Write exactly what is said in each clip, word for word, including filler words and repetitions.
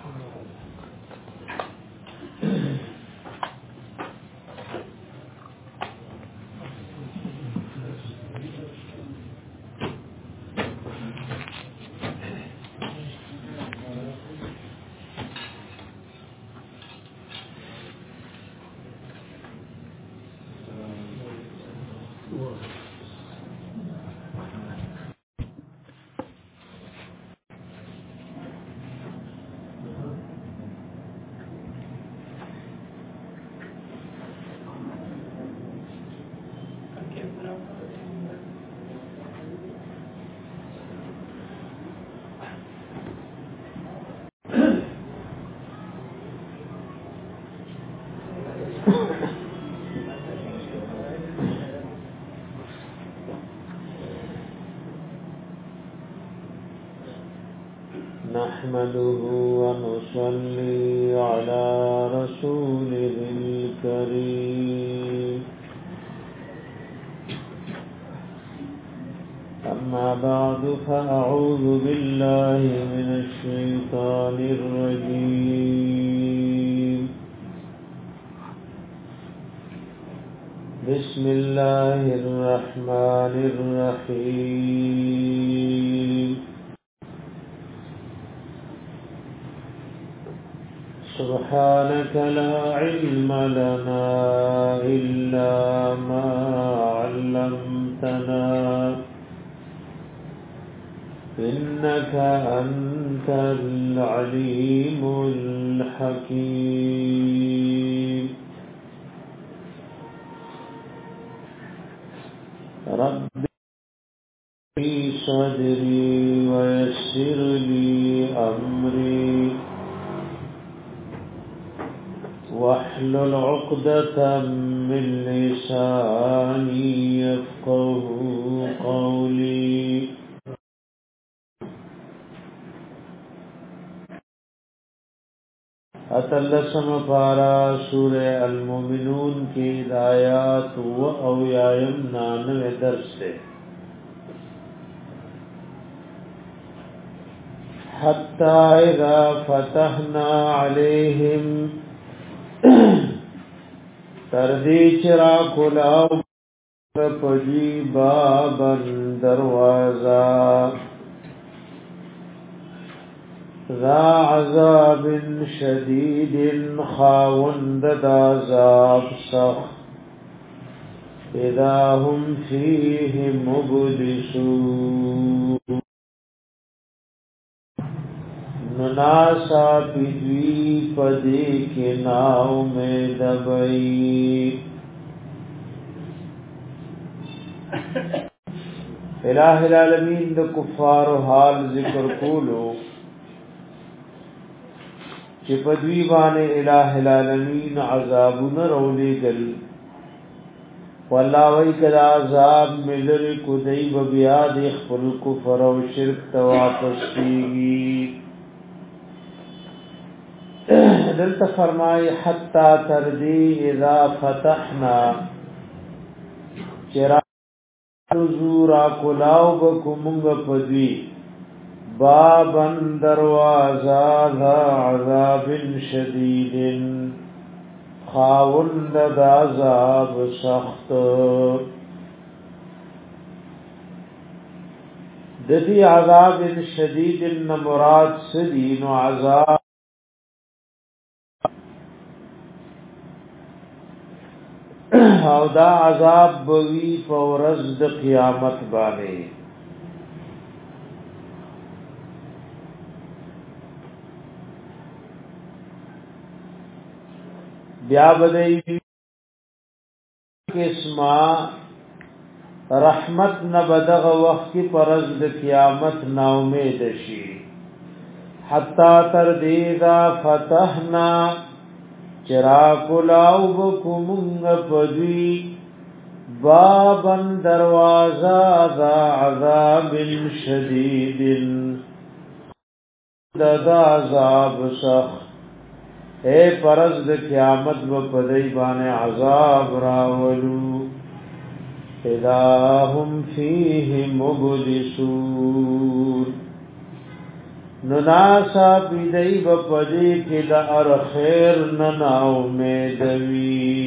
نحمده ونصلي على رسوله الكريم أما بعد فأعوذ بالله من الشيطان الرجيم بسم الله الرحمن الرحيم سبحانك لا علم لنا إلا ما علمتنا إنك أنت العليم الحكيم رب لي صدري ويسر لي أمري واحلل عقدة من لساني يفقه قولي اتلسم پارا سورہ المؤمنون کی آیات و اویایم نانوے درس سے حتی اذا فتحنا علیہم تردی چرا کلاو پجی بابن دروازہ ذا عذاب شدید خاوند عذاب سخت اذا هم فیه مبلسون نناسا پیدوی پدی کے ناو میں دبئی الہ العالمین دا کفار و حال ذکر کولو چی پدوی بانے الہ العالمین عذابون رولی گل واللہ وی کدا عذاب ملر کدی ببیاد اخفل کفر و شرک تواپس کیگی دلتا فرمائی حتی تردی اذا فتحنا چرا زورا کلاو بکمونگ پدوی بابن دروازہ ذا عذاب شدید خاوند دا عذاب سخت ددی عذاب شدید مراد سدین و عذاب او دا عذاب بوی فورز د قیامت بانے بیا بدئی قسمہ رحمت نبدغ وقت کی پرز د قیامت نا امید شی حتی تردیدا فتحنا چرا کلاو بکمونگ پدوی بابن دروازہ ذا عذاب شدید دا عذاب سخت اے پرز د قیامت و پدی بانے عذاب راولو اذا هم فیه مبلسون نناسا پیدئی بپدی کی دا ار خیر ننا امیدوی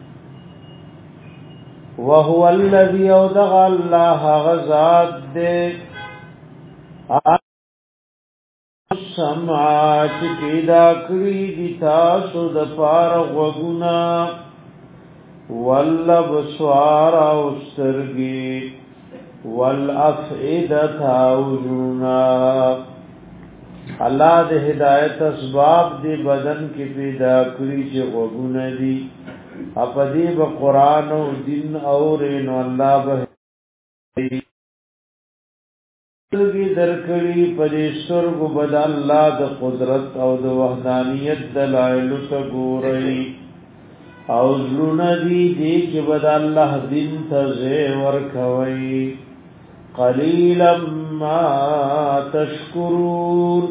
وهو الذي اودغ الله غزاد دے سمعات پیدا کری دی تاسو د پار غوگنا والابصار اوسترگی والافئدت اوجونا اللہ دے ہدایت اسباب دی بدن کی پیدا کری چی غوگنا دی اپدی با قرآن و دین اورین و اللہ بہتی کی درکڑی پدی سرگ بد اللہ دا قدرت او دا وحدانیت دلائلو تا گورئی او ظلون دی دی کی بد اللہ دین تا زیور کوئی قلیلا ما تشکرون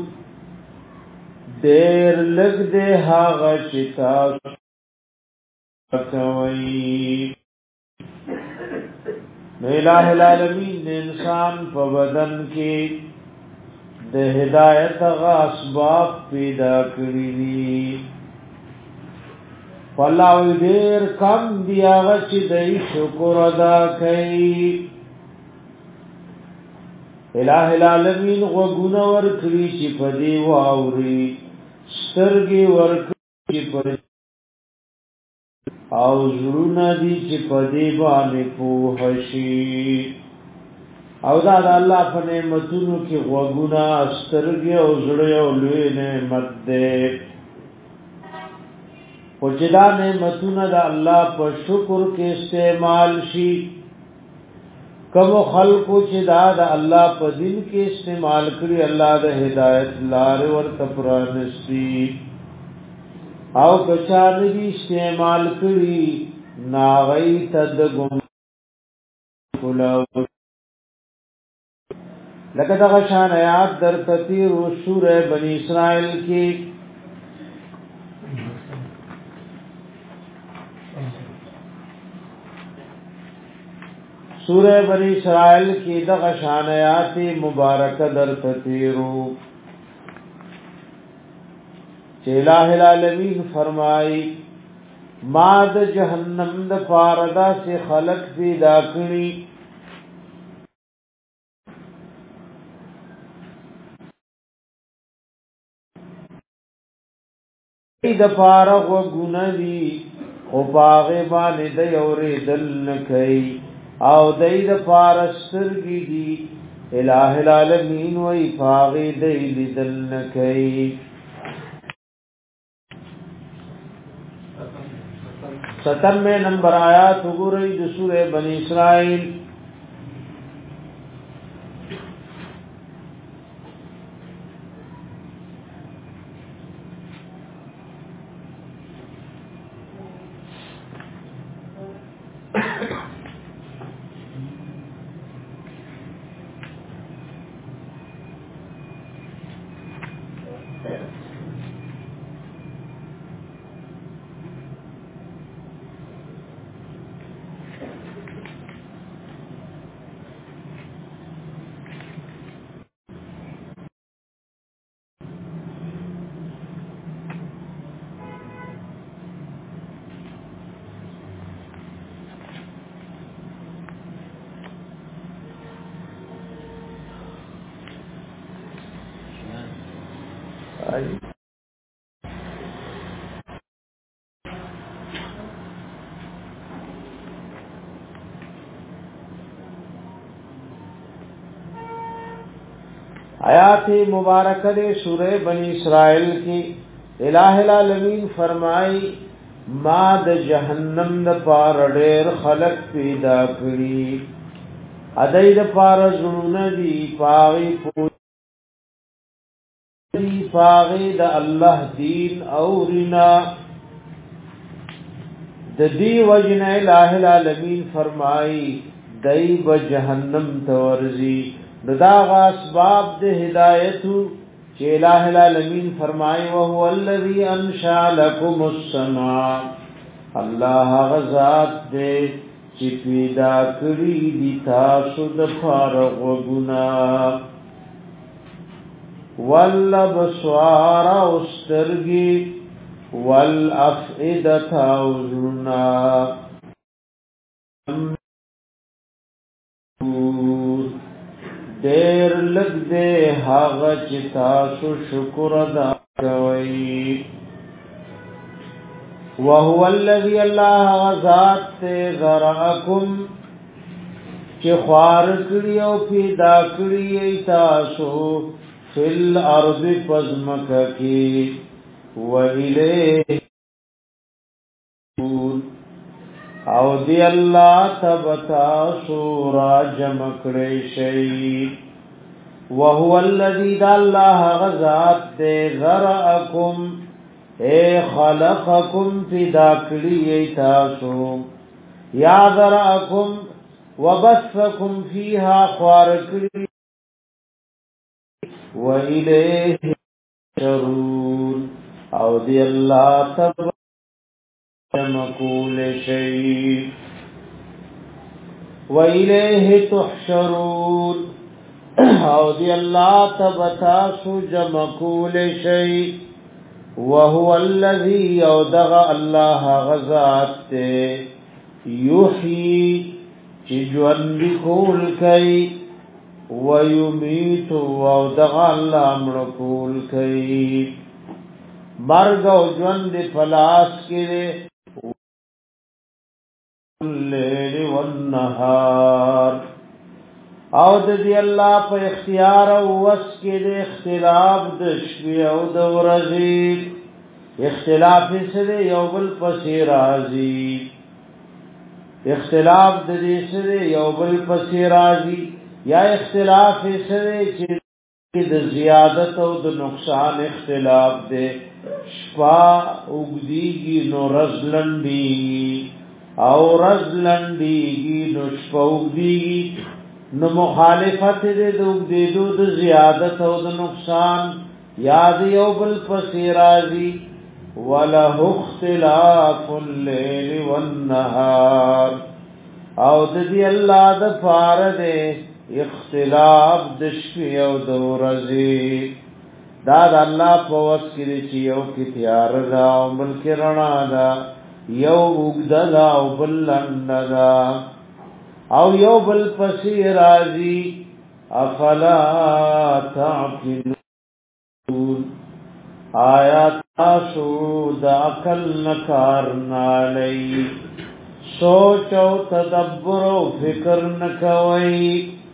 دیر لگ دے ہاغا چتا کوئی الہ العالمین نے انسان په بدن کې د هدایت غا اسباب پیدا کړی دي والله ډیر کم دی هغه چې د شکر ادا کوي الہ العالمین غوونه ور کړی چې په دی واوري سترګي ور کړی په او زړونه دي چې په دې باندې پوهشي او دا د الله په نعمتونو کې غوګونه سترګې او زړه او لوی نعمت ده او چې دا نعمتونه د الله په شکر کې استعمال شي کوم خلقو چې دا د الله په دین کې استعمال کړي الله د هدایت لار ورته پرانسي او کچان دی استعمال کری ناغی تد گم کلاو لکه دغه شان آیات در تطیر و سورہ بنی اسرائیل کی سورہ بنی اسرائیل کی دغه شان آیات مبارک در تطیرو چې الہ العالمین فرمائی ما د جهنم د پاردا سے خلق پیدا کړی د پارغ و ګنلی او باغ باندې د یورې دل نکي او د د پارسترګي دی الہ العالمین وی باغ د دل نکي ستنوے نمبر آیات وګورئ د سورې بنی اسرائیل آیات مبارکہ دے سورہ بنی اسرائیل کی الہ العالمین فرمائی ما د جہنم د پار ډیر خلق پیدا کړی ادای د پار زړونه دی پاغي پوری پاغي د الله دین اورینا د دی وجنه الہ العالمین فرمائی دای به جہنم تورزی دا اسباب د ہدایت چې الہ العالمین فرمائے وهو الذی انشأ لكم السماء الله غزاد دې چې پیدا کړی دي تاسو د فارغ وګنا والابصار استرگی والافئدة اوزرنا دیر لگ دے حاغ چتاسو شکر ادا کوئی وهو الذي الله غزات تے ذرعکم چه خوار کری او پیدا کری ایتاسو فی الارض پزمکا کی وَإِلَيْهِ او دی اللہ تبتا سورا جمکڑی شئی وَهُوَ الَّذِي دا اللہ غزات دے ذرعکم اے خلقکم پیدا کری ایتاسو یا ذرعکم وبثکم فیہا خوار کری وَإِلَيْهِ تحشرون او دی اللہ تبتا مکول شئی وَإِلَيْهِ تحشرون او دی اللہ تبتا سج مکول شئی وَهُوَ الَّذِي يَوْدَغَ اللَّهَ غَزَاتِ يُحْيِي چجوان بکول کئی وَيُمِيتُ وَوْدَغَ اللَّهَ مْرَكُول کئی مرگ و جوند فلاس کرے واللیل والنہار او د دی اللہ پا اختیار و وس کرے اختلاف د شپی او د ورزی اختلاف سرے یو بل پسی رازی اختلاف د دی سرے یو بل پسی رازی یا اختلاف سرے چی د زیادت او د نقصان اختلاف دے شپا اگدیگی نو رز لنڈیگی او رز لنڈیگی نو شپا اگدیگی نو مخالفت دے د اگدیدو د زیادت او د نقصان یاد یو بل پسی رازی وَلَهُ اخْتِلَافُ اللَّيْلِ وَالنَّهَارِ او د دی اللہ د پار دے اختلاف د شپې او د ورځې دا د الله په وس کې چې یو کې تیار دا او بل کې رڼا دا یو وګد دا او بل لند دا او یو بل پسې راځي افلا تعقلون آیات تاسو د عقل نکار نالی سوچ او تدبر او فکر نکوي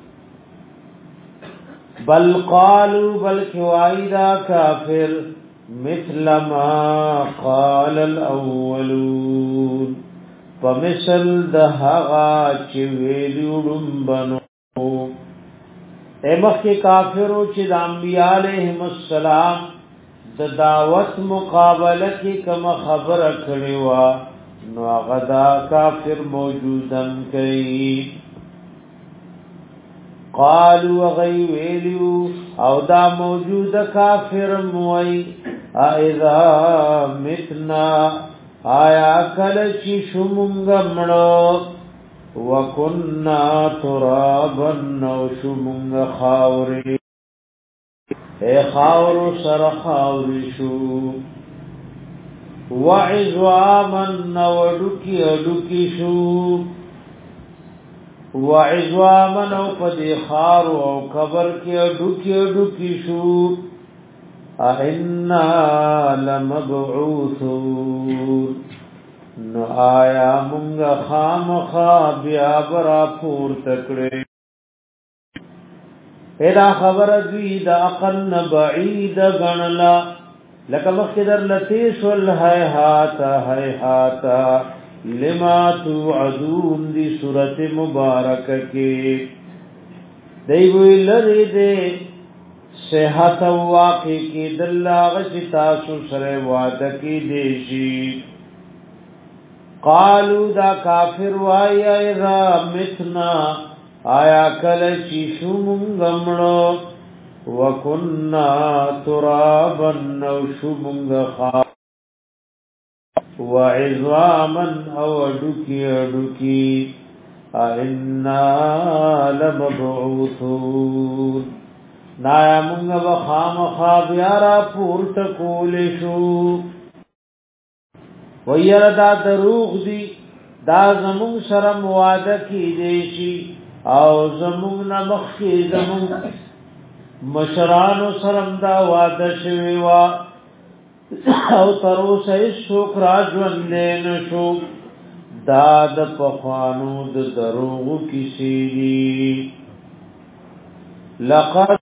بل قالوا بل كوائدا كافر مثل ما قال الاولون فمثل دهغا چویلوڑم بنو اے مخی کافرو چی دا انبیاء علیہم السلام دا دعوت مقابلہ کی کم خبر کھڑیوا نو غدا کافر موجودن کئی قالوا غي ویلو او دا موجود کافر موي اذا متنا آیا کل چی شمونگ مڑو وکنا ترابا نو شمونگ خاوری اے خاورو سر خاوری شو وعزواما نو ڈکی ڈکی شو وعزواما او پدی خارو او قبر کی ڈکی ڈکی شو اِنَّا لَمَبْعُوثُونَ نو آیا منگا خام خوابیا برا پور تکڑے ایدا خبر دوی دا اقل بعید گنلا لکا مخدر لتیش والحیحاتا حیحاتا لما توعدون دی صورت مبارک کے دیوی لری دے صحت واقع کی دلاغ تاسو سر وعدہ کی دیشی قالو دا کافر وایا اذا متنا آیا کل چیشو منگمڑو وکننا ترابا نوشو منگ خواب وعظاما او ڈکی ڈکی اِنَّا لَمَبْعُوثُونَ نایا مونږ به خامخا بیا را پورته کولې شو ویره دا دروغ دی دا زمون سره مواده کی دی شي او زمون نمخ کی زمون مشرانو سره دا واده شوی وا او تروسه شکر ژوند نه شو دا د پخوانو د دروغ کیسې دي لقد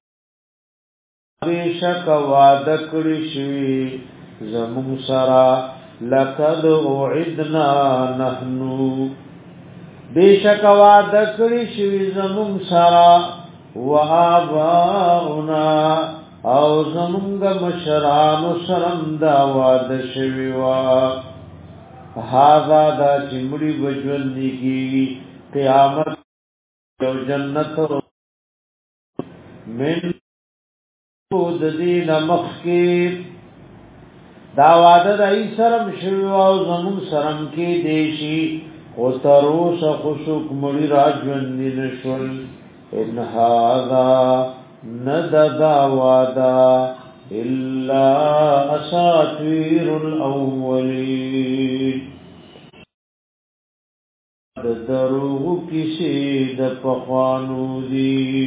بشک وعده کړی شوی زمون سره لقد وعدنا نحنو بشک وعده کړی شوی زمون سره وآباؤنا او زمونږ مشرانو سره دا وعده شوی وا هاذا دا چمړي بجوند کی قیامت او جنت من د دین مخکی دا وعده دای سرم شوی او زمون سرم کې دیشی او تروس خوشک مړي راځوند نشول ان هذا نددا وعدا الا اساطير الاولين د دروغ کیسې د پخوانو دي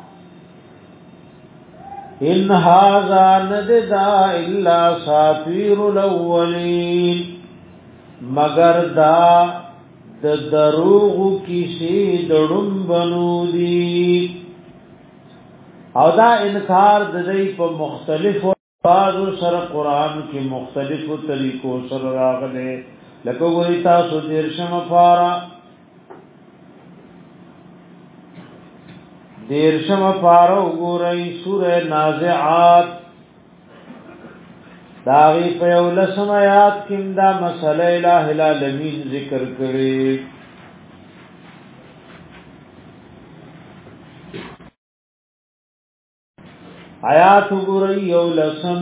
ان هذا نددا الا اساطير الاولين مگر دا د دروغ کیسې دړم بنو دي او دا انکار د دې په مختلفو الفاظو سره قران کې مختلفو طریقو سره راغلي لکه ګوري تاسو دیرشم پارا دیرشم پارا وګورئ سوره نازعات داغي په ولسم آیات کې دا مسله الہ العالمین ذکر کړي آیات وګورئ ولسم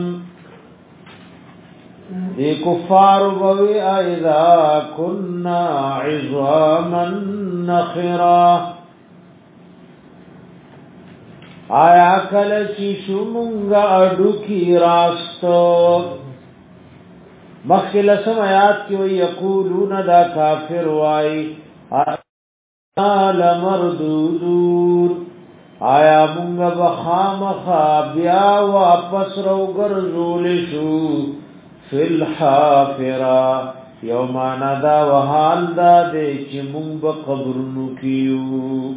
دی کفار ووی اذا كنا عظاما نخرا آیا کله چې شومږه اډو کی راستو مخکله سم آیات کې وی یقولون دا کافر وای لمردودور آیا مونږ بخامخا بیا واپس رو ګرځول شو فل حافرا یومانا دا وحال دا دې چې مونږ به قبرونو کیو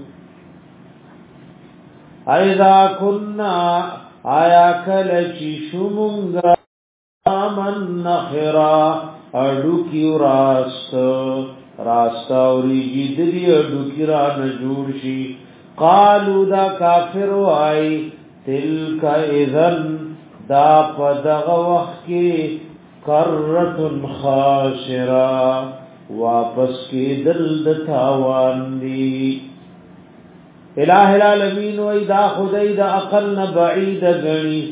ایذا کنا آیا کله چې شومږه من نخرا اډو کیو راست راست اوری جدری اډو کی را نه جوړ شي قالو دا کافر وای تلک اذن دا پدغ وقت کی کرت خاسرا واپس کی دل دتاوان دی الہ العالمین وای دا خدای دا اقل بعید گنی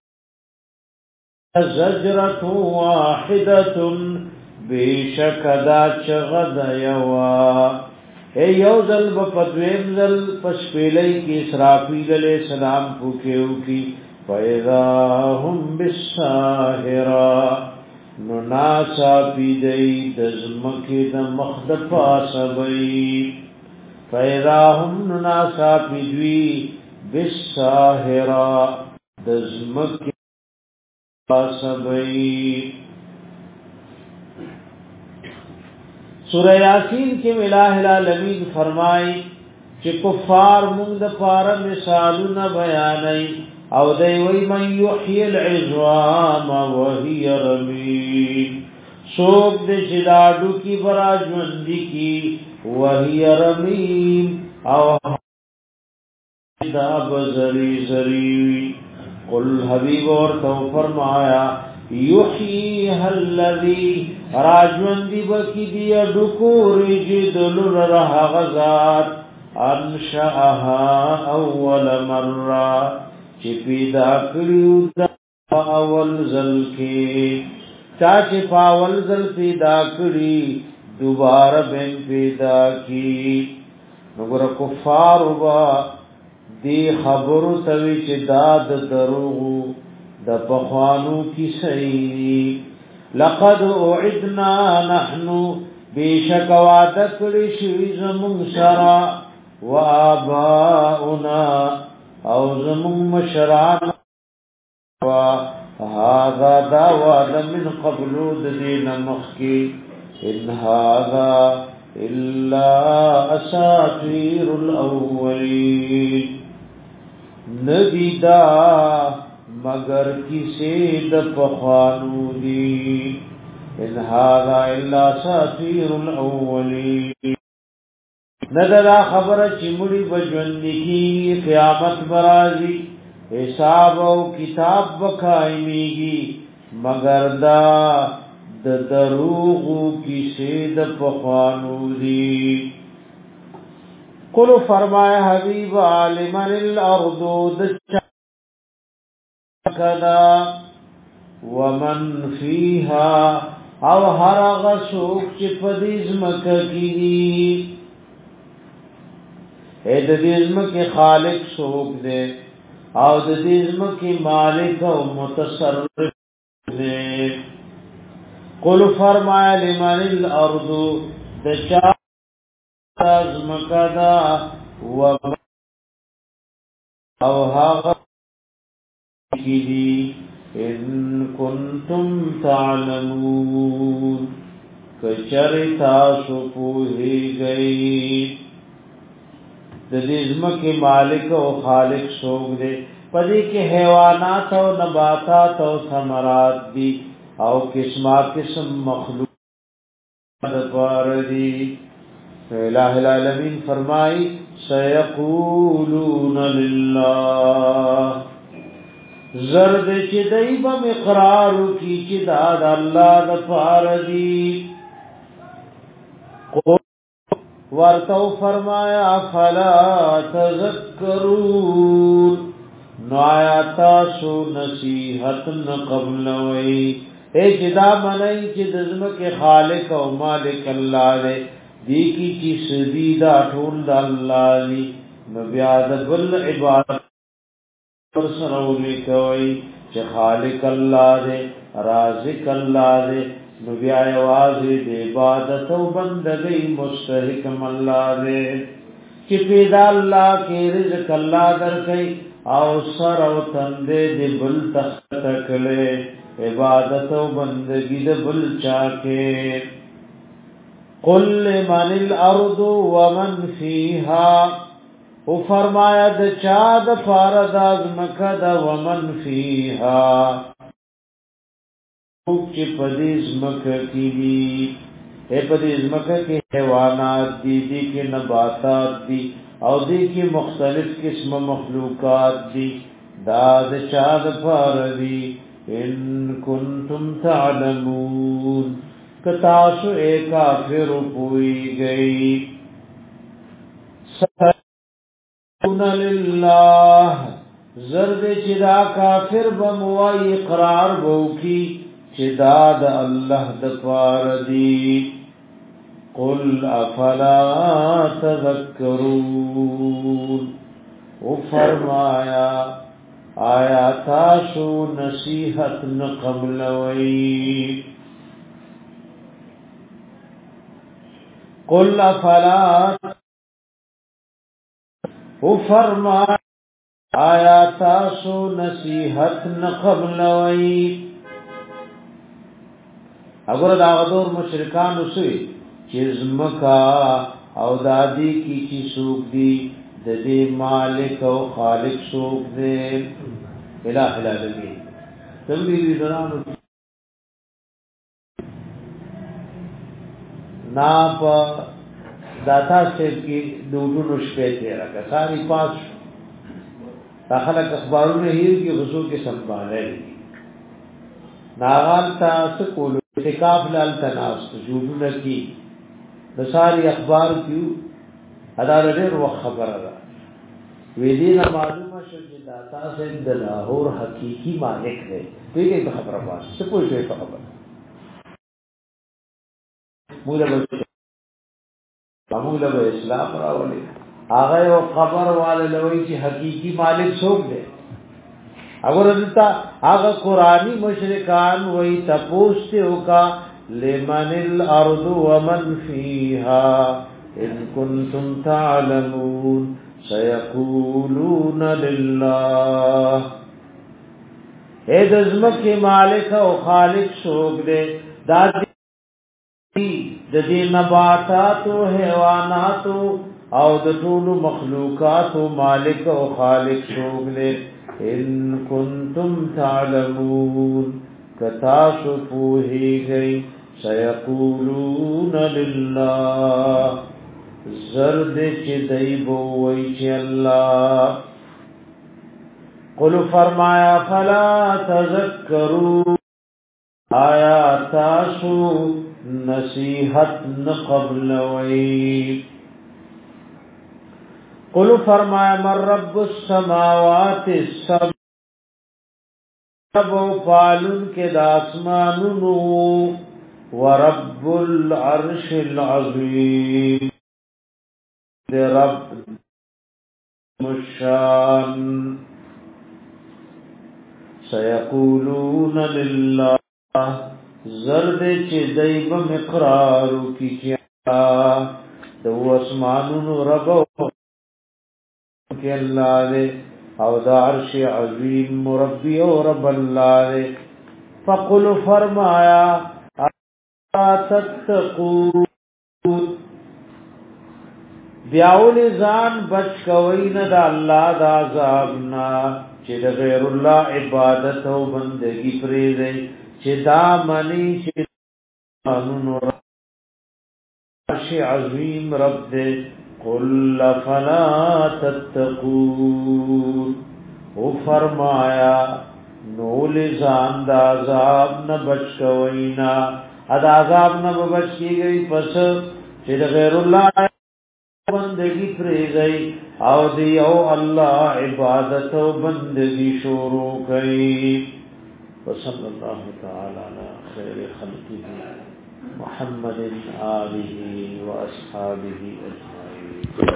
زجرت واحدت بیشک دا چغد یوا اے یوزل بپدویم زل پشپیلی کی اسرافیل علیہ السلام پوکیو کی فیضا هم بالساہرہ نناسا پیدئی دزمکی دمخد پاسبئی فیضا هم نناسا پیدوی بالساہرہ دزمکی پاسبئی سورہ یاسین کې الہ العالمین فرمای چې کفار مونږ د پار مثالونه بیانای او دوی وی من یحیی العظام وهي رمیم سوق د شداډو کی براجوندی کی وهي رمیم او دا بزری زری قل حبیب اور تو فرمایا یحییها الذی راجوندی بکی دی ډکور جدل رها غزاد انشاها اول مره چې پیدا کړیو دا اول ځل کې چا چې اول ځل پیدا کړی دوباره بن پیدا کی وګوره کفار وبا دی خبرو توی چې دا د دروغو د پخوانو کی صحیح لقد اعدنا نحن بیشک وعده کړی شوی زمون سرا وآباؤنا او زمون مشران وهذا دا وعده من قبلو د دین مخکی ان هذا الا اساطیر الاولین ندیدا مگر کسی د پخوانو دی ان هذا الا اساطیر الاولین ندرا خبر چمڑی بجوندی کی قیامت برازی حساب او کتاب بکائمیگی مگر دا د دروغو کسی د پخوانو دی قلو فرمایا حبیب عالمان الارض دچکدا ومن فیها او هرغ سوک چی پدیزمک کی دی اے ددیزمک خالق سوک دے او ددیزمک مالک او متصرف دے قل فرمایا لمن الارض دچا ازمکدا و او هاغ کی ان کنتم تعلمون کچرتا سو پوہی گئی د دې ځمکې مالک او خالق څوک دی پدې کې حیوانات او نباتات او ثمرات دي او قسمه قسم مخلوق د پاردي الہ العالمین فرمای سيقولون لله زرد چې دایبه اقرار کی چې دا د الله د پاردي ورتو فرمایا فلا تذکرون نو آیاتا سو نصیحت نقبل وی اے جدا منئی چې دزمک خالق او مالک الله دے دی کی کی سدیدا ټول د الله دی نو بیا د بل عبادت پر سرولې کوي چې خالق الله دے رازق الله دے نو بیا یوازې د عبادت او بندګۍ مستحق الله دې چې پیدا الله کې رزق الله درکې او سر او تندې دې بل تخت کړي عبادت او بندګۍ دې بل چا کې قل لمن الارض ومن فيها او فرمایا د چا د فارد از مکه د ومن فيها چې پدیز مکه کی دی اے پدیز مکه کې حیوانات دي دي کې نباتات دي او دي کې مختلف قسم مخلوقات دي دا د چا د فردي ان کنتم تعلمون کتاسو اے کافر پوئی گئی سبحان لله زرد چدا کافر بموائی اقرار بوکی چدا د الله د پار دی قل افلا تذکرون او فرمایا آیا تاسو نصیحت نقبلوی قل افلا او فرمایا آیا تاسو نصیحت نقبلوی اگر دا غدور مشرکان وسوي چې زمکا او دادی کی کی سوق دی د دې مالک او خالق سوق دی الہ العالمین تمبی دي درانو نا په داتا سیب کی دوډو شپې ته راکا ساری پاس داخله اخبارونه هیر کی غزو کې سنباله ناغال تا سکول اعتکاف لال تناس جوړونه کی د ساری اخبار کیو ادا ډېر وخت خبره ده وې دې نه معلومه شو چې داتا سید د لاهور حقيقي مالک دی دې په خبره باندې څه پوه شئ په خبره موږ له موږ له اسلام راولې هغه او خبر والے لوي چې حقيقي مالک څوک دی اگر دتا هغه قرآنی مشرکان وای تپوسته وکا لمن الارض ومن فيها ان كنتم تعلمون سيقولون لله اے دزمک مالک او خالق څوک دی دا د دې نباتات او حیوانات او د ټول مخلوقات مالک او خالق څوک دی ان کنتم تعلمون کتاسو پوہی گئی سیقولون للہ زرد چی دیبو وی چی اللہ قل فرمایا فلا تذکرون آیا تاسو نصیحت نقبل وی قل فرمایا من رب السماوات السبع رب فالن کے داسمانونو ورب العرش العظیم دے رب مشان سیقولون للہ زرد چی دیب مقرارو کی چیا دو اسمانونو رب کہ اللہ دے او دا عرش عظیم مربی او رب اللہ دے فقل فرمایا تتقون بیاول زان بچ کوین دا اللہ دا عذابنا چی دا غیر اللہ عبادت و بندگی پریدے چی دا منی چی قانون عرش عظیم رب دے قل فلا تتقون او فرمایا نول زان دا عذاب نہ بچ کوینا اد عذاب نہ بچ کی گئی پس چې غیر الله بندگی پرې گئی او دی او الله عبادت او بندگی شروع کړي وصلی الله تعالی علی خیر خلقه محمد آله واصحابه اجمعین.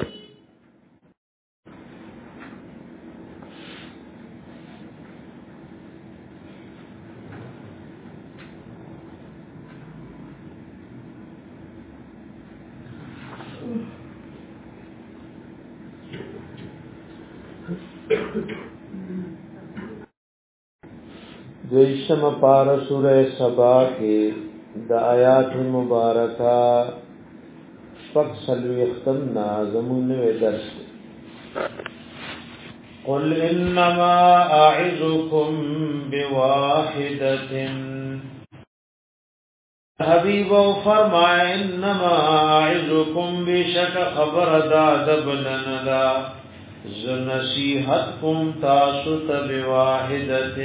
دویشم پارا سورہ سبا کے دا آیات مبارکہ شپک سلوی اختم نازمون و درس قل انما اعظکم بواحدت حبیب و فرمائے انما اعظکم بشک خبر داد بلندا زنسیحت کم تاسط بواحدت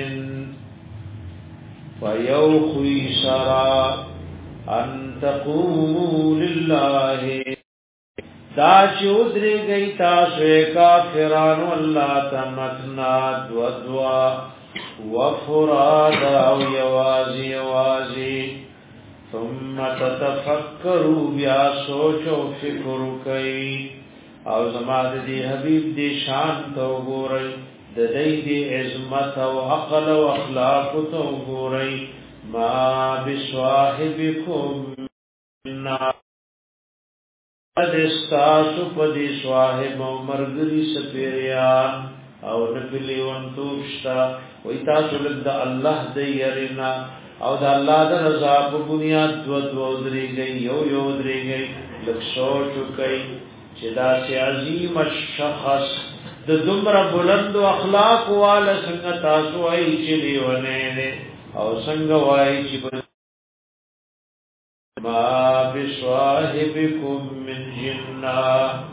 فَيَوْ خُيْسَرَا أَن تَقُومُوا لِلَّهِ دا چودری گئی تاسوے کافران واللہ تمتنا دودوا وفرادا و یوازی یوازی ثم تتفکروا بیا سوچ و فکر کئی او زمان دی حبیب دی شان تو گورئی د دې د عظمت او عقل او اخلاق تو ګورئ ما بصاحبکم دستاسو پدی صاحب او مرګری سپیریان او نبلی وانتوشتا وی تاسو لگ دا اللہ دی یرینا او دا اللہ دا رضا پا بنیاد دو دو دری گئی یو یو دری گئی لگ سوچو کئی چی دا سی عظیم الشخص د دمرا بلند اخلاق والا څنګه تاسو ای چې دیونه او څنګه وای چې ما بصاحبکم من جنہ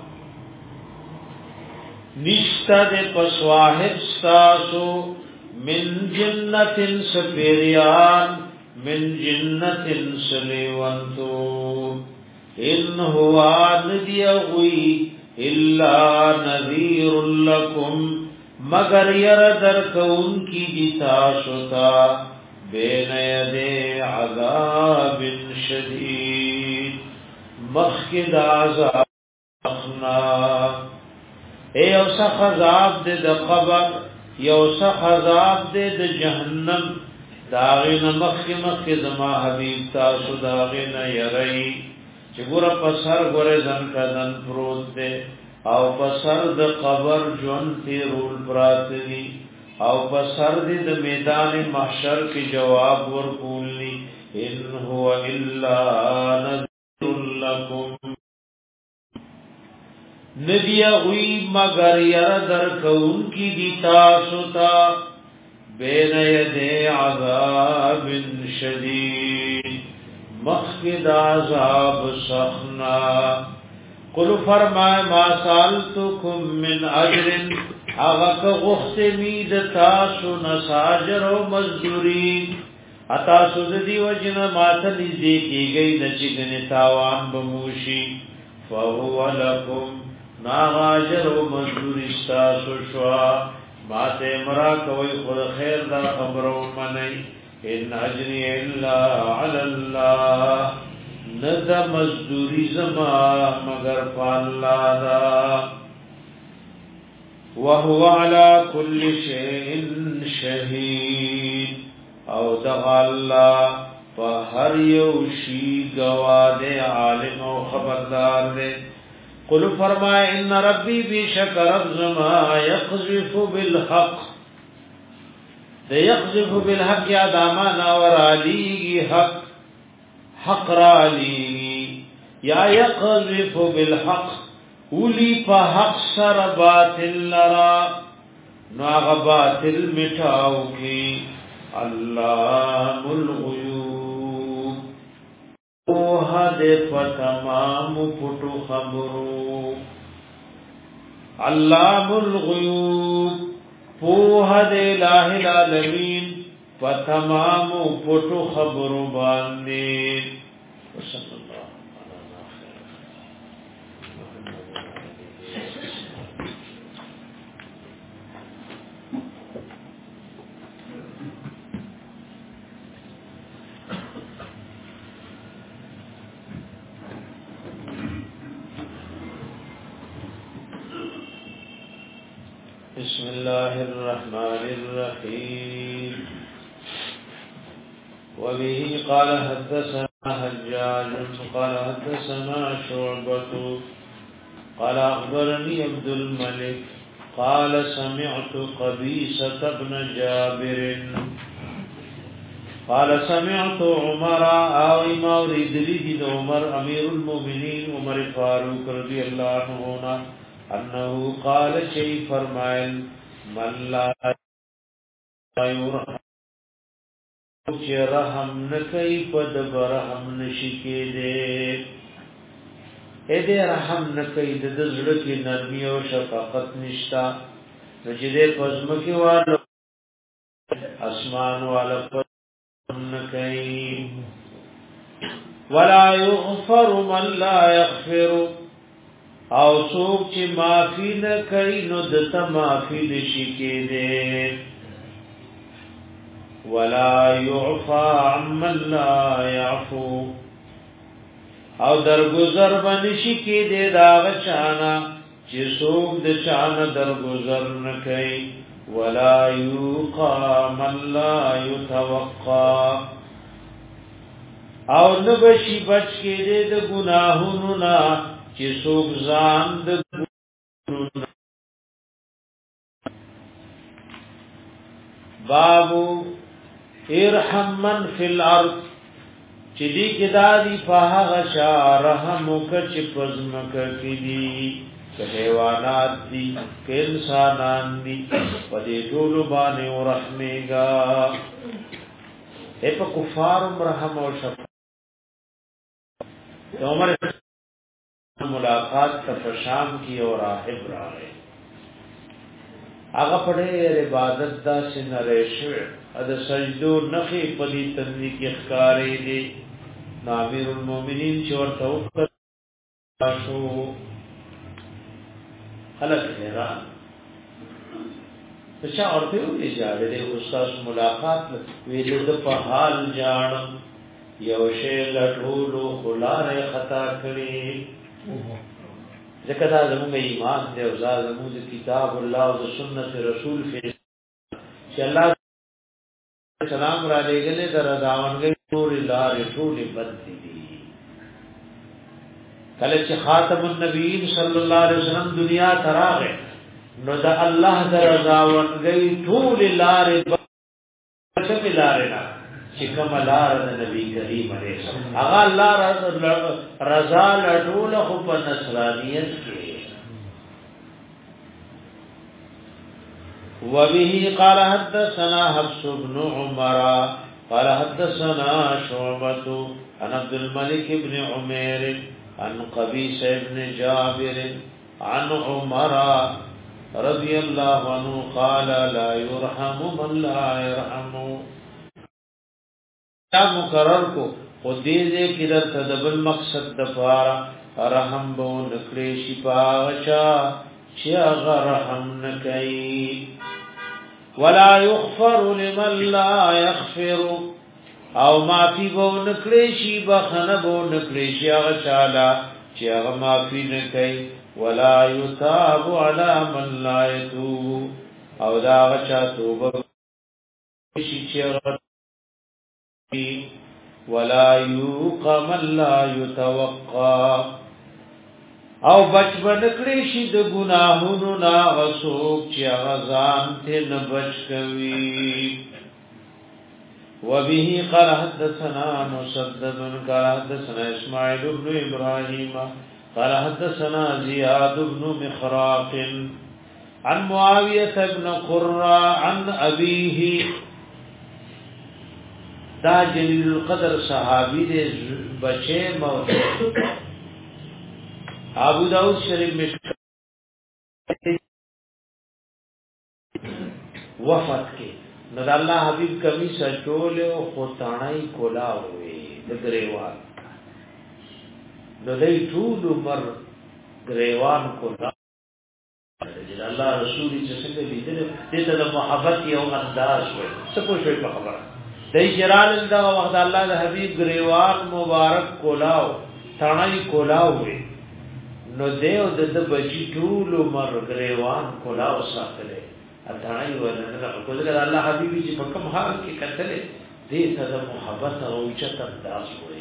نشتا د پسواحب تاسو من جنت سپیریان من جنت سلیوانتو ان هو ندیغوی الا نذیر لکم مگر یر درکون کی دیتا شتا بین یدی عذاب شدید مخکد عذاب اخنا اے اوسخ عذاب دے د قبر یوسخ عذاب دے د جهنم داغین مخی مخی زما حبیب تاسو داغین یری چه گورا پسر گوره زن کدن پروت دے او پسر د قبر جون تی رول پرات دی او پسر دی د میدان محشر کی جواب ورکولنی ان هو الا نذر لکم ندی غوی مگر یر در کون کی دی تاسو تا بین یدی عذاب شدید مخد عذاب سخنا قل فرمائے ما سالتکم من اجر اغاق غخت مید تاسو نساجر و مزدوری اتاسو دی وجن ماتلی دی کی گئی نچگن تاوان بموشی فهو لکم ناغاجر و مزدوری استاسو شوا مات امرا کوئی خود خیر دا خبرو منی ان اجری الا علی اللہ ندا مزدوری زما مگر فاللہ دا وهو على كل شيء شهيد او دغا اللہ فهر یوشی گواد عالم و خبردار دے قل فرمائے ان ربی بیشک رب زما یقذف بالحق دے یقذف بالحق یا دامانا ورالیگی حق حق رالیگی یا یقذف بالحق اولی پا حق سر باطل لرا ناغ باطل مٹاو کی علام الغیوب اوہ دے فتمام پٹو خبرو علام الغیوب پوہ دے الہ العالمین فتمام پٹو خبرو باندے صلی اللہ بسم الله الرحمن الرحيم وبه قال حدثنا حجاج قال حدثنا شعبة قال أخبرني عبد الملك قال سمعت قبيصة بن جابر قال سمعت عمر او مورد لي عمر امير المؤمنين عمر فاروق رضي الله عنه انه قال شيء فرمائل من لا يرحم رحم نکي پد برحم نشکي دے اے دے رحم نکي د زړه کې نرمي او شفقت نشتا چې دې پزمکي والو اسمان والا نکي ولا يغفر من لا يغفر او څوک چې معافي نه کوي نو دته معافي نشي کېده ولا يعفى عمن لا يعفو او درگذر بنشي کېده دا غچانا چې څوک د چانه درگذر نه کوي ولا يوقى من لا يتوقى او نبشي بچ کېده د ګناهونو نه چې څوک ځان د بابو ارحم من فی الارض چې دې کې دادی په هغه شارحم وکړي چې پزمکه کې دي که حیوانات دي که انسانان دي په دې ټول باندې ورحمېګا په کفارم رحم او شفقت عمر ملاقات تفشام کی اور راہب راغے آغا پڑھے عبادت دا سنریشو اد سجدو نخی پلی تنوی کی اخکاری دی نامیر المومنین چور توقت شو خلق حیران تشا عورتے ہوئی جاڑے دے استاس ملاقات ویدد پا حال جانم یوشے لٹھولو خلار خطا کری ځکه دا زموږ ایمان دی او زموږ کتاب الله او سنت رسول فی چې الله سلام را لګلې در داونګي ټول لارې ټول بد دي کله چې خاتم النبیین صلی الله علیه وسلم دنیا تراغه نو دا الله در داونګي ټول لارې بد لارې نه چې کوم لار د نبی کریم علیه السلام هغه الله رضا لټول خو په نصرانیت کې وبه قال حدثنا حفص بن عمر قال حدثنا شعبة عن عبد الملك بن عمير عن قبيصة بن جابر عن عمر رضي الله عنه قال لا يرحم من لا يرحم تا مقرر کو خود دې کې در تدبل مقصد د پاره رحم بو نکړې شي پاچا چې هغه رحم نکړي ولا يغفر لمن لا يغفر او معفي بو نکړې شي بخنه بو نکړې شي هغه چاله چې هغه معفي نکړي ولا يتاب على من لا يتوب او دا چا توبه شي چې ولا يوقم لا يتوقع او بچبن کړي شي د ګناهونو نا غسوک چې غزان ته نه بچ کوي وبه قال حدثنا مسدد قال حدثنا اسماعيل بن ابراهيم قال حدثنا زياد بن مخراق عن معاويه بن قرة عن ابيه دا جلیل القدر صحابی دے بچے موت ابو داؤد شریف میں وفات کے ندا اللہ حبیب کمی سچولے و خوطانائی کولا ہوئے دگریوان ندائی طول عمر گریوان کولا جل اللہ رسولی چسنگے لیدنے دیتا دا محبت یو انداز ہوئے سپو شوئی پا خبر دای جرال دا وخت الله د حبیب گریوان مبارک کولاو تانای کولاو وی نو دیو د بچی ټول مر گریوان کولاو ساتله تانای ورنه کو د الله حبیب چې په کوم حال کې کتلې دې ته د محبت او چت انداز وی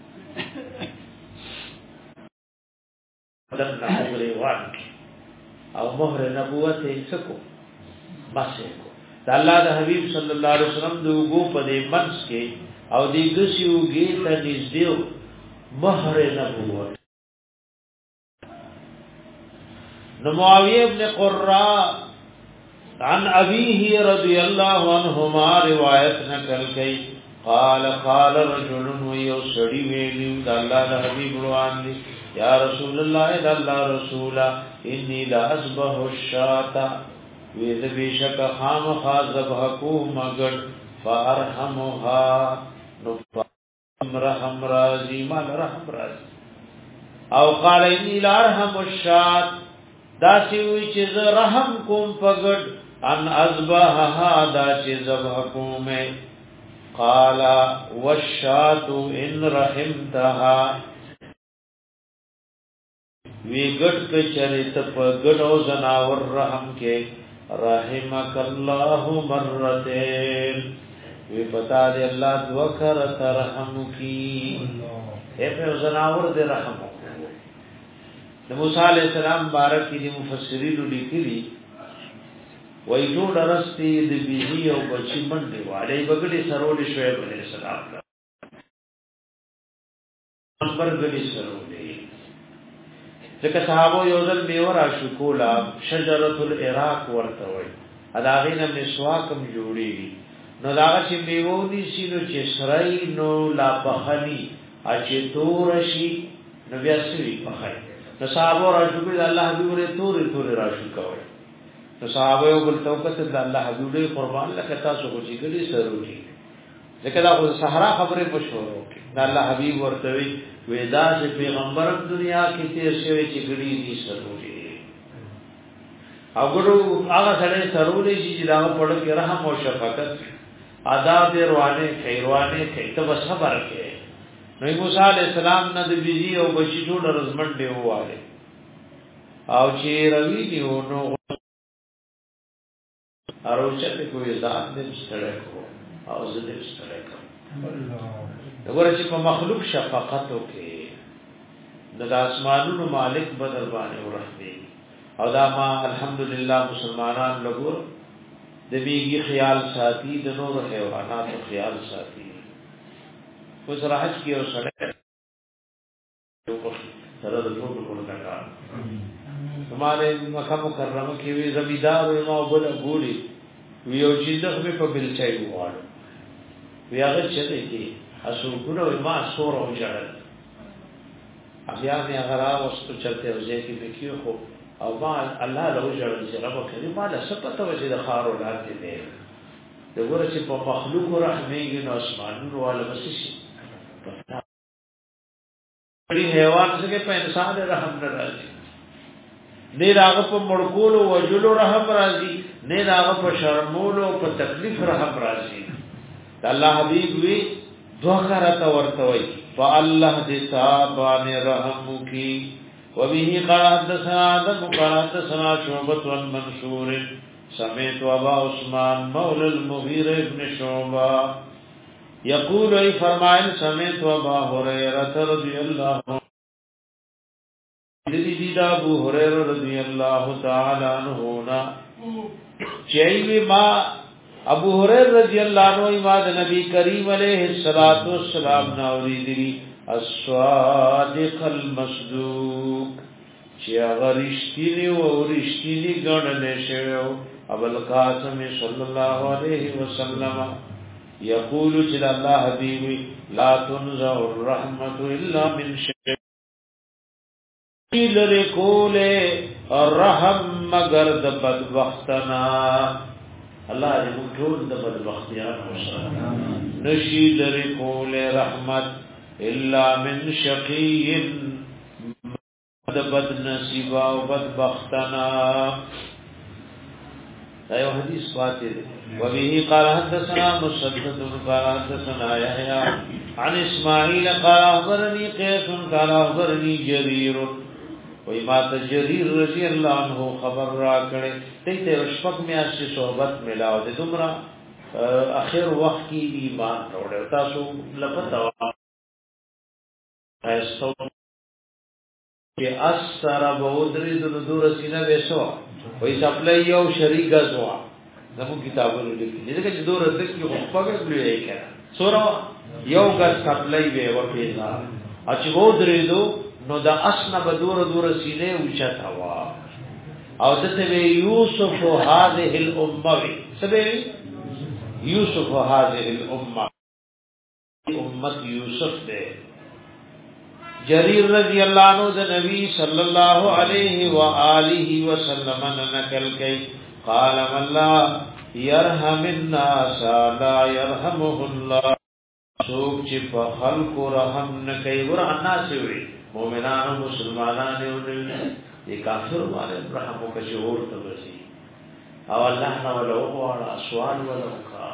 دغه گریوان او مهر نبوت یې سکو باسه دا الله د حبیب صلی الله علیه وسلم د وګو په دې منځ کې او دې ګسیو کې ته نږدې مہر نبوت نو معاویه ابن قرة عن ابيه رضی الله عنهما روایت نقل کړي قال قال رجل ويسري ویلو د الله د حبیب روان دي یا رسول الله د الله رسولا انی لا اصبح الشاة وید بیشک خام خازبحکو مگر فارحمها نفرم رحم رازی مال رحم رازی او قال انی لارحم الشاد داسی وی چیز رحم کم پگڑ ان ازبحها دا چیز بحکو میں قال والشاد ان رحمتها وی گڑ کچریت پگڑ او زناور رحم کے رحمك الله مرتين وی پتا دے اللہ دو کر ترحم کی اے په زناور دے رحم د موسی علیہ السلام بارک دی مفسرین لیکلی وای ټول رستی د بیزی او بچی منډي والے بغلی سرول شعیب علیہ السلام نمبر غلی سرول ځکه صحابه یو ځل میور اشکولا شجرۃ العراق ورته وای اداغین مسواکم جوړیږي نو دا چې میوو دي شنو چې سرای نو لا بخلی اچې تورشي نو بیا سوي بخای نو صحابه راځي الله حبیب له تور تور راشي کوي نو صحابه یو بل توکت د الله حبیب له قربان لکه تاسو کو چې ګلی سروږي ځکه دا خو صحرا خبره مشهور ده الله حبیب ورته وی ودا چې پیغمبر دنیا کې تیر شوی چې ګړي دي سروري اګورو هغه سره سروري چې دا په لکه رحم او شفقت آداب روانه خیروانه ته بس خبر کې نو موسی علی السلام نه د بیزی او بچی ټول رزمن دی واله او چې روي نیو نو اروچته کوی ذات دې مستړی کو او زه دې مستړی کوم وګوره چې په مخلوق شفقت وکي د اسمانونو مالک بدر باندې ورحمي او دا ما الحمدلله مسلمانان لګور د بیګي خیال ساتي د نور حیواناتو خیال ساتي اوس راحت کې او سره سره د ټول ټول کار ہمارے مکه مکرمه کې وی زمیدار ما بل ګوري وی او چې دغه په بل چای وواړ وی هغه چې دې کې اسو ګورو ما سور او جړل بیا مې هغه راوستو چلته وځي کې وکیو خو او ما الله له جړل چې رب کریم ما له سپته وځي د خارو لاندې دی دغه چې په مخلوق رحمېږي نو اسمانونو والا بس شي پرې حیوان څخه په انسان رحم نه راځي نه راغ په مړکولو وجلو رحم راځي نه راغ په شرمولو په تکلیف رحم راځي الله حبيب وی دوه کرته ورتوي فالله دې صاحبان رحم کی وبه قال حدثنا آدم قال حدثنا شعبة والمنصور سمعت ابا عثمان مولى المغيرة ابن شعبة يقول اي فرمائل سمعت ابا هريرة رضي الله عنه دي دا ابو هريره رضی الله تعالی عنہ نا چایوی ما ابو هريره رضی الله عنه ما د نبی کریم علیہ الصلوۃ والسلام ناوری دی الصادق المصدوق چې هغه رښتینی او رښتینی ګڼل شوی ابو القاسم صلی الله علیه وسلم یقول چې الله حبیبی لا تنزع الرحمت الا من شیء لری کوله رحم مگر د بدبختنا الله دې موږ ټول د بدبختیان وشره نشي لری کوله رحمت الا من شقي د بد نصیب او بدبختنا ایو حدیث فاتح وبه قال حدثنا مسدد قال حدثنا يحيى عن اسماعيل قال اخبرني قيس قال اخبرني جرير وی ما تجریر رضی اللہ عنہ خبر را کړي ته ته رشفق میاشتې صحبت ملاو د دومره اخر وخت کې ایمان وروړ تاسو لپاره ایستو کې اثر بودری د دور سینه وسو وی سپلای یو شریک غزوا زمو کتابونو لیکلي دغه چې دور د کې خپګه لوي کړه سورا یو غ سپلای وی ورپیدا اچ بودری دو نو دا اسنا بدور دور سینه اوچتا وا او دته یوسف هذه الامه سبه یوسف هذه الامه امت یوسف دے جریر رضی اللہ عنہ دا نبی صلی اللہ علیہ وآلہ وسلم نقل کئی قال من لا يرحم الناس لا يرحمه الله سوک چی پا خلق رحم نکئی ورہ الناس ہوئی مومنان و مسلمانان یہ کافر والے رحموں کا شعور تبسی او اللہ نولو والا سوال ولو کا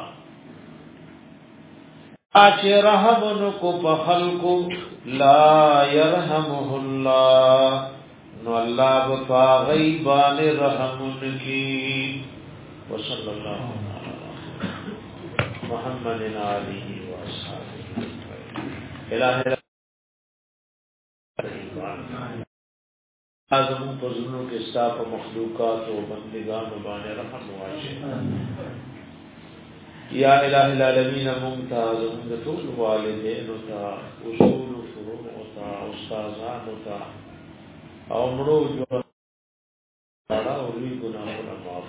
آچے رحمنکو پا خلقو لا يرحمه اللہ نو اللہ بفا غیبان رحمنکی وصل اللہ علیہ محمد علیہ وآصحابہ الہ اعظم فضلوں کے ساتھ مخلوقات و بندگان و بان رحم واجه یا الہ العالمین ممتاز ممتول والدین تا اصول فروع تا استاذان تا عمرو جو بڑا ہوئی گناہ معاف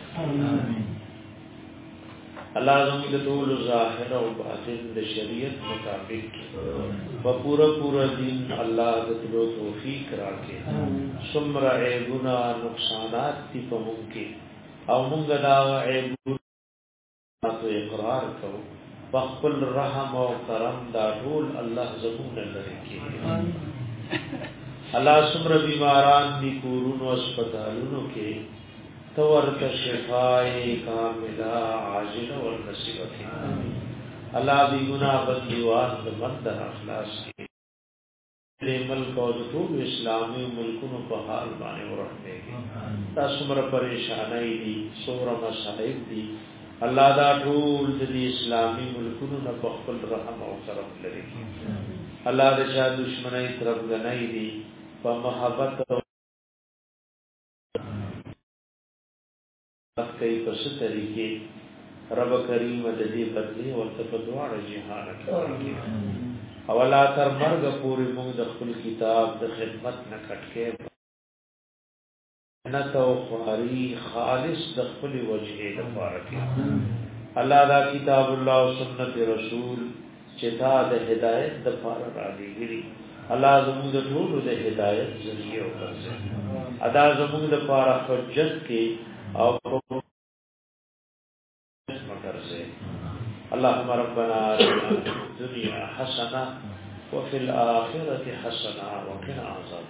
اللہ زمین طول ظاہر و باطن د شریعت مطابق و پورا پورا دین اللہ دتلو توفیق راکے سمر عیبنا نقصانات تی پا ممکن او منگا داو عیبنا تو اقرار کرو بخبل رحم و کرم دا ټول اللہ زمون لرکی اللہ سمر بیماران دی کورون و اسپتالونو کے تورت شفائی کاملہ عاجلہ والنصیبہ کی اللہ بھی گناہ بندیوان بندر اخلاص کی دې ملک او ټول اسلامي ملکونو په حال باندې ورحمېږي تاسو مر پریشانای دي سوره مصائب دي الله دا ټول د اسلامي ملکونو نه په خپل رحم او کرم لري الله د شاه دشمنی طرف غنای دي په محبت او کوي په څه طریقې رب کریم د دې بدلی او په دواړه جهان کې اولا تر مرګ پورې موږ د خپل کتاب د خدمت نه کټکې نه تو خواري خالص د خپل وجهه لپاره کې الله دا کتاب الله او سنت رسول چې دا د هدایت د لپاره راغلي الله زموږ د ټول د هدایت ذریعہ وکړي ادا زموږ د لپاره حجت کې او مکرسه اللهم ربنا آتنا في الدنيا حسنة وفي الآخرة حسنة وقنا عذاب